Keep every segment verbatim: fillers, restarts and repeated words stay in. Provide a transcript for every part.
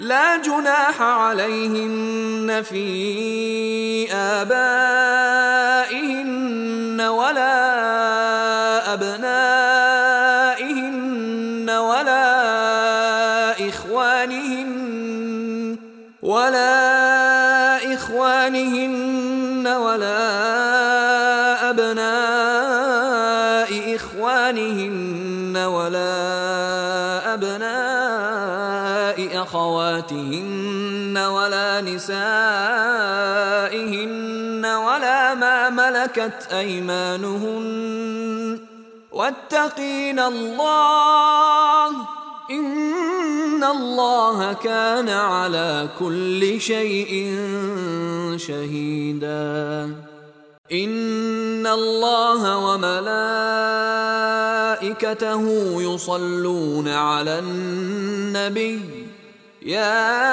لا جناح عليهن في آبائهن ولا أبنائهن ولا إخوانهن ولا إخوانهن ولا أبناء إخوانهن ولا أبناء أخواتهن ولا نسائهن ولا ما ملكت أيمانهن واتقين الله إن الله كان على كل شيء شهيدا. إن الله وملائكته يصلون على النبي يا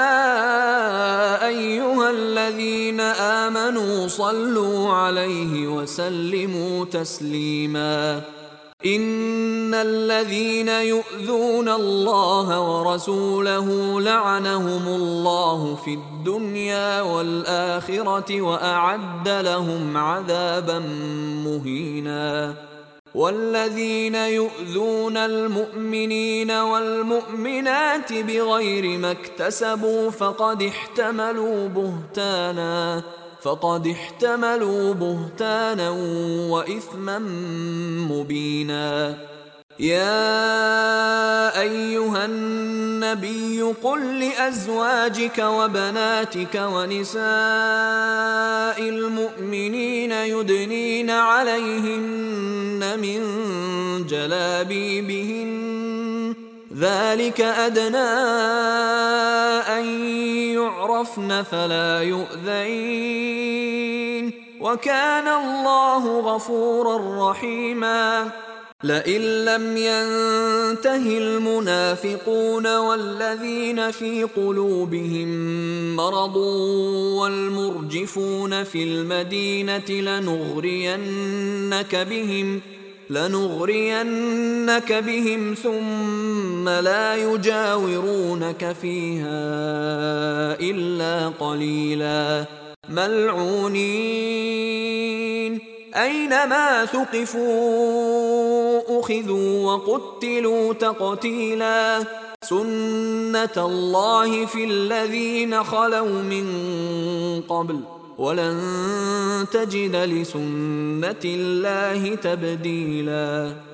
أيها الذين آمنوا صلوا عليه وسلموا تسليما. إن الذين يؤذون الله ورسوله لعنهم الله في الدنيا والآخرة وأعد لهم عذابا مهينا. والذين يؤذون المؤمنين والمؤمنات بغير ما اكتسبوا فقد احتملوا بهتانا فقد احتملوا بهتانا وإثما مبينا. يا أيها النبي قل لأزواجك وبناتك ونساء المؤمنين يدنين عليهن من جلابيبهن ذلك أدنى أن يعرفن فلا يؤذين وكان الله غفورا رحيما. لئن لم ينته المنافقون والذين في قلوبهم مرض والمرجفون في المدينة لنغرينك بهم لنغرينك بهم ثم لا يجاورونك فيها إلا قليلا ملعونين أينما ثقفوا أخذوا وقتلوا تقتيلا. سنة الله في الذين خلوا من قبل ولن تجد لسنة الله تبديلا.